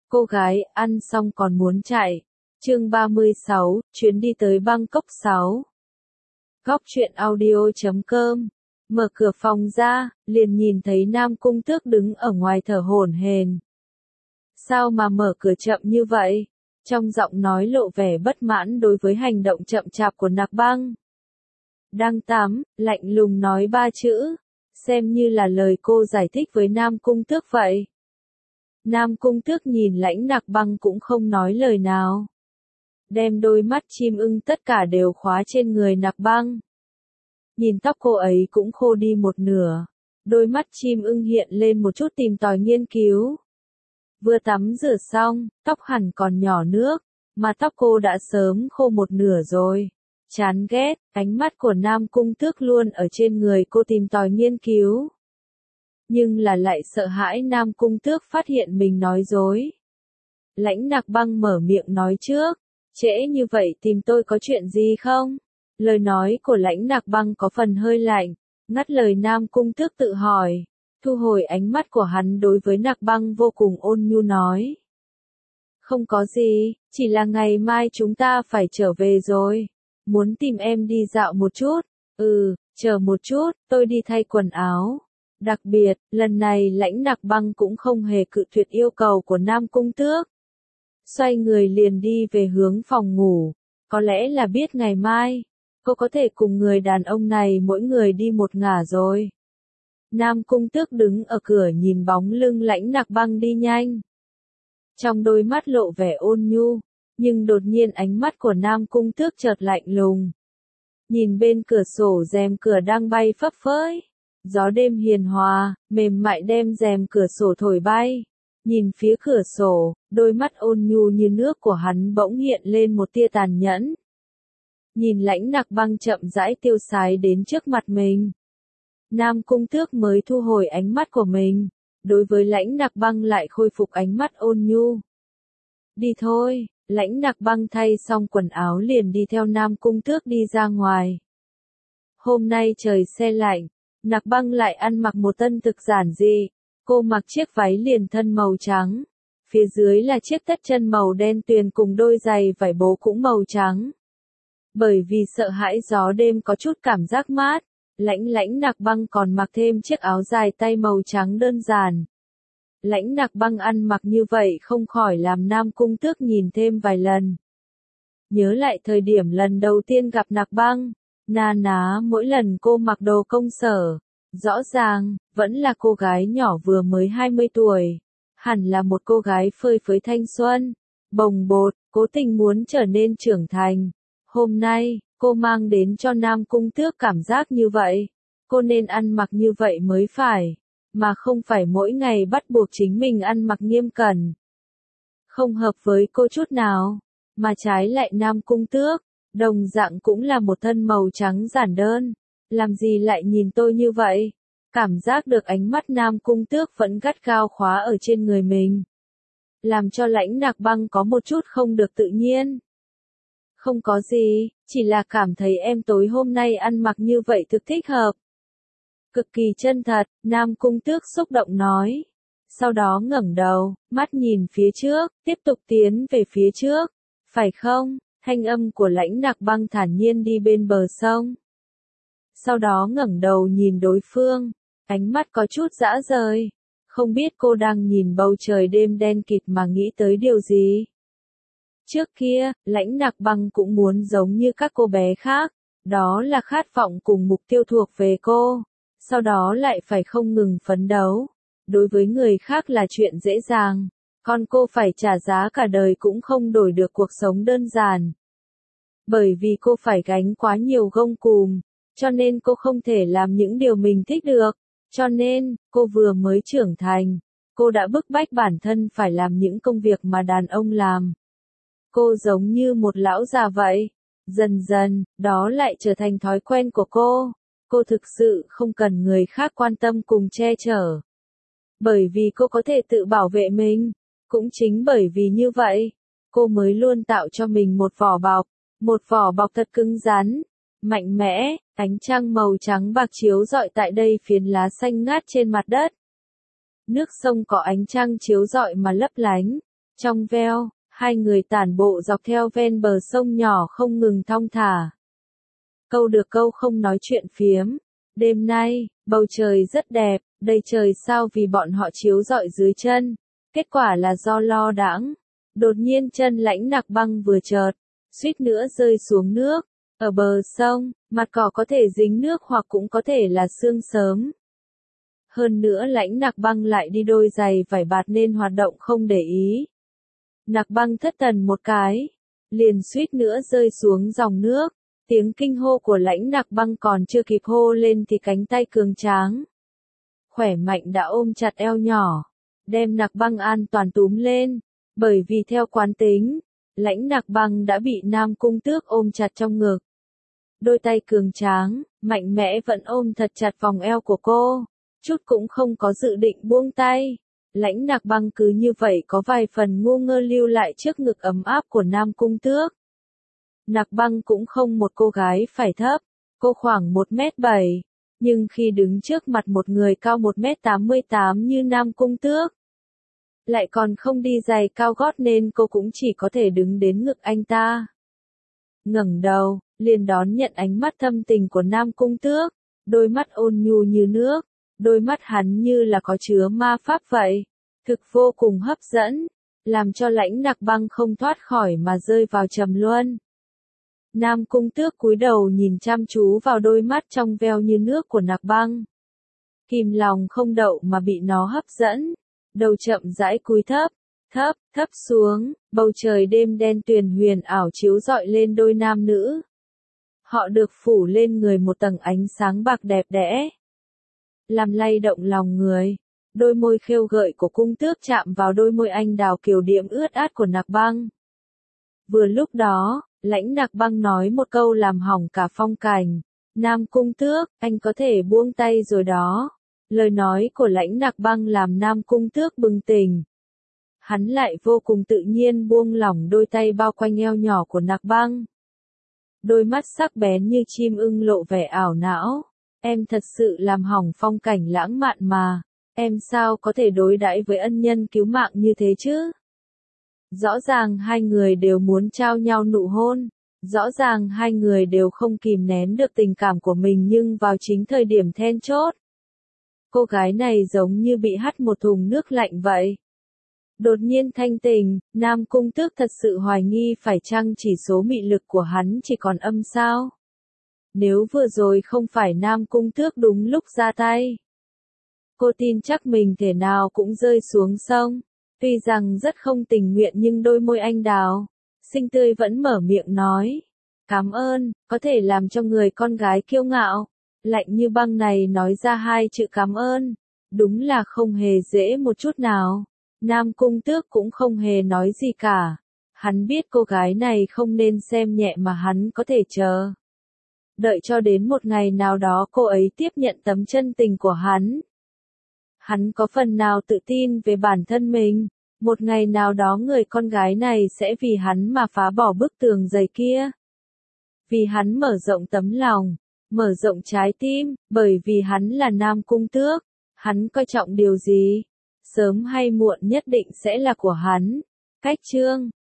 Cô gái ăn xong còn muốn chạy. Chương 36, chuyến đi tới Bangkok 6. Góc truyện audio.com. Mở cửa phòng ra, liền nhìn thấy Nam Cung Tước đứng ở ngoài thở hổn hển. Sao mà mở cửa chậm như vậy? Trong giọng nói lộ vẻ bất mãn đối với hành động chậm chạp của Nặc Băng. Đang tắm, lạnh lùng nói 3 chữ, xem như là lời cô giải thích với Nam Cung Tước vậy. Nam Cung Tước nhìn Lãnh Nặc Băng cũng không nói lời nào. Đem đôi mắt chim ưng tất cả đều khóa trên người Nặc Băng. Nhìn tóc cô ấy cũng khô đi một nửa. Đôi mắt chim ưng hiện lên một chút tìm tòi nghiên cứu. Vừa tắm rửa xong, tóc hẳn còn nhỏ nước, mà tóc cô đã sớm khô một nửa rồi. Chán ghét, ánh mắt của Nam Cung Tước luôn ở trên người cô tìm tòi nghiên cứu. Nhưng là lại sợ hãi Nam Cung Tước phát hiện mình nói dối. Lãnh Nặc Băng mở miệng nói trước, trễ như vậy tìm tôi có chuyện gì không? Lời nói của Lãnh Nặc Băng có phần hơi lạnh, ngắt lời Nam Cung Tước tự hỏi. Thu hồi ánh mắt của hắn đối với Nặc Băng vô cùng ôn nhu nói. Không có gì, chỉ là ngày mai chúng ta phải trở về rồi. Muốn tìm em đi dạo một chút. Chờ một chút, tôi đi thay quần áo. Đặc biệt, lần này Lãnh Nặc Băng cũng không hề cự tuyệt yêu cầu của Nam Cung Tước. Xoay người liền đi về hướng phòng ngủ. Có lẽ là biết ngày mai, cô có thể cùng người đàn ông này mỗi người đi một ngả rồi. Nam Cung Tước đứng ở cửa nhìn bóng lưng Lãnh Nặc Băng đi nhanh. Trong đôi mắt lộ vẻ ôn nhu, nhưng đột nhiên ánh mắt của Nam Cung Tước chợt lạnh lùng. Nhìn bên cửa sổ rèm cửa đang bay phấp phới. Gió đêm hiền hòa, mềm mại đem rèm cửa sổ thổi bay. Nhìn phía cửa sổ, đôi mắt ôn nhu như nước của hắn bỗng hiện lên một tia tàn nhẫn. Nhìn Lãnh Nặc Băng chậm rãi tiêu sái đến trước mặt mình. Nam Cung Tước mới thu hồi ánh mắt của mình, đối với Lãnh Nặc Băng lại khôi phục ánh mắt ôn nhu. Đi thôi, Lãnh Nặc Băng thay xong quần áo liền đi theo Nam Cung Tước đi ra ngoài. Hôm nay trời se lạnh, Nặc Băng lại ăn mặc một thân thực giản dị. Cô mặc chiếc váy liền thân màu trắng, phía dưới là chiếc tất chân màu đen tuyền cùng đôi giày vải bố cũng màu trắng. Bởi vì sợ hãi gió đêm có chút cảm giác mát, Lãnh Nặc Băng còn mặc thêm chiếc áo dài tay màu trắng đơn giản. Lãnh Nặc Băng ăn mặc như vậy không khỏi làm Nam Cung Tước nhìn thêm vài lần. Nhớ lại thời điểm lần đầu tiên gặp Nặc Băng, na ná mỗi lần cô mặc đồ công sở. Rõ ràng, vẫn là cô gái nhỏ vừa mới 20 tuổi. Hẳn là một cô gái phơi phới thanh xuân, bồng bột, cố tình muốn trở nên trưởng thành. Hôm nay, cô mang đến cho Nam Cung Tước cảm giác như vậy. Cô nên ăn mặc như vậy mới phải, mà không phải mỗi ngày bắt buộc chính mình ăn mặc nghiêm cẩn. Không hợp với cô chút nào, mà trái lại Nam Cung Tước, đồng dạng cũng là một thân màu trắng giản đơn. Làm gì lại nhìn tôi như vậy? Cảm giác được ánh mắt Nam Cung Tước vẫn gắt gao khóa ở trên người mình. Làm cho Lãnh Nặc Băng có một chút không được tự nhiên. Không có gì, chỉ là cảm thấy em tối hôm nay ăn mặc như vậy thực thích hợp. Cực kỳ chân thật, Nam Cung Tước xúc động nói. Sau đó ngẩng đầu, mắt nhìn phía trước, tiếp tục tiến về phía trước. Phải không? Thanh âm của Lãnh Nặc Băng thản nhiên đi bên bờ sông. Sau đó ngẩng đầu nhìn đối phương, ánh mắt có chút dã rời. Không biết cô đang nhìn bầu trời đêm đen kịt mà nghĩ tới điều gì. Trước kia, Lãnh Nặc Băng cũng muốn giống như các cô bé khác, đó là khát vọng cùng mục tiêu thuộc về cô, sau đó lại phải không ngừng phấn đấu. Đối với người khác là chuyện dễ dàng, còn cô phải trả giá cả đời cũng không đổi được cuộc sống đơn giản. Bởi vì cô phải gánh quá nhiều gông cùm, cho nên cô không thể làm những điều mình thích được. Cho nên, cô vừa mới trưởng thành, cô đã bức bách bản thân phải làm những công việc mà đàn ông làm. Cô giống như một lão già vậy. Dần dần, đó lại trở thành thói quen của cô. Cô thực sự không cần người khác quan tâm cùng che chở. Bởi vì cô có thể tự bảo vệ mình. Cũng chính bởi vì như vậy, cô mới luôn tạo cho mình một vỏ bọc thật cứng rắn, mạnh mẽ. Ánh trăng màu trắng bạc chiếu rọi tại đây phiến lá xanh ngát trên mặt đất. Nước sông có ánh trăng chiếu rọi mà lấp lánh, Trong veo, hai người tản bộ dọc theo ven bờ sông nhỏ không ngừng thong thả. Câu được câu không nói chuyện phiếm. Đêm nay, bầu trời rất đẹp, đầy trời sao vì bọn họ chiếu rọi dưới chân. Kết quả là do lo đãng. Đột nhiên chân Lãnh Nặc Băng vừa chợt, suýt nữa rơi xuống nước. Ở bờ sông, mặt cỏ có thể dính nước hoặc cũng có thể là sương sớm. Hơn nữa Lãnh Nặc Băng lại đi đôi giày vải bạt nên hoạt động không để ý. Nặc Băng thất thần một cái, liền suýt nữa rơi xuống dòng nước. Tiếng kinh hô của Lãnh Nặc Băng còn chưa kịp hô lên thì cánh tay cường tráng, khỏe mạnh đã ôm chặt eo nhỏ, đem Nặc Băng an toàn túm lên. Bởi vì theo quán tính, Lãnh Nặc Băng đã bị Nam Cung Tước ôm chặt trong ngực. Đôi tay cường tráng, mạnh mẽ vẫn ôm thật chặt vòng eo của cô, chút cũng không có dự định buông tay. Lãnh Nặc Băng cứ như vậy có vài phần ngu ngơ lưu lại trước ngực ấm áp của Nam Cung Tước. Nặc Băng cũng không một cô gái phải thấp, cô khoảng 1m7, nhưng khi đứng trước mặt một người cao 1m88 như Nam Cung Tước, lại còn không đi giày cao gót nên cô cũng chỉ có thể đứng đến ngực anh ta. Ngẩng đầu, liền đón nhận ánh mắt thâm tình của Nam Cung Tước, đôi mắt ôn nhu như nước, đôi mắt hắn như là có chứa ma pháp vậy, thực vô cùng hấp dẫn, làm cho Lãnh Nặc Băng không thoát khỏi mà rơi vào trầm luân. Nam Cung Tước cúi đầu nhìn chăm chú vào đôi mắt trong veo như nước của Nặc Băng. Kìm lòng không đậu mà bị nó hấp dẫn, đầu chậm rãi cúi thấp xuống, bầu trời đêm đen tuyền huyền ảo chiếu rọi lên đôi nam nữ. Họ được phủ lên người một tầng ánh sáng bạc đẹp đẽ, làm lay động lòng người. Đôi môi khêu gợi của Cung Tước chạm vào đôi môi anh đào kiều diễm ướt át của Nặc Băng. Vừa lúc đó, Lãnh Nặc Băng nói một câu làm hỏng cả phong cảnh. Nam Cung Tước, anh có thể buông tay rồi đó. Lời nói của Lãnh Nặc Băng làm Nam Cung Tước bừng tỉnh. Hắn lại vô cùng tự nhiên buông lỏng đôi tay bao quanh eo nhỏ của Nặc Băng. Đôi mắt sắc bén như chim ưng lộ vẻ ảo não. Em thật sự làm hỏng phong cảnh lãng mạn mà. Em sao có thể đối đãi với ân nhân cứu mạng như thế chứ? Rõ ràng hai người đều muốn trao nhau nụ hôn. Rõ ràng hai người đều không kìm nén được tình cảm của mình nhưng vào chính thời điểm then chốt, cô gái này giống như bị hắt một thùng nước lạnh vậy. Đột nhiên thanh tình, Nam Cung Tước thật sự hoài nghi phải chăng chỉ số mị lực của hắn chỉ còn âm sao? Nếu vừa rồi không phải Nam Cung Tước đúng lúc ra tay, cô tin chắc mình thể nào cũng rơi xuống sông. Tuy rằng rất không tình nguyện nhưng đôi môi anh đào xinh tươi vẫn mở miệng nói. Cảm ơn, có thể làm cho người con gái kiêu ngạo, lạnh như băng này nói ra hai chữ cảm ơn. Đúng là không hề dễ một chút nào. Nam Cung Tước cũng không hề nói gì cả. Hắn biết cô gái này không nên xem nhẹ mà hắn có thể chờ. Đợi cho đến một ngày nào đó cô ấy tiếp nhận tấm chân tình của hắn. Hắn có phần nào tự tin về bản thân mình. Một ngày nào đó người con gái này sẽ vì hắn mà phá bỏ bức tường dày kia. Vì hắn mở rộng tấm lòng, mở rộng trái tim, bởi vì hắn là Nam Cung Tước. Hắn coi trọng điều gì? Sớm hay muộn nhất định sẽ là của hắn. Cách chương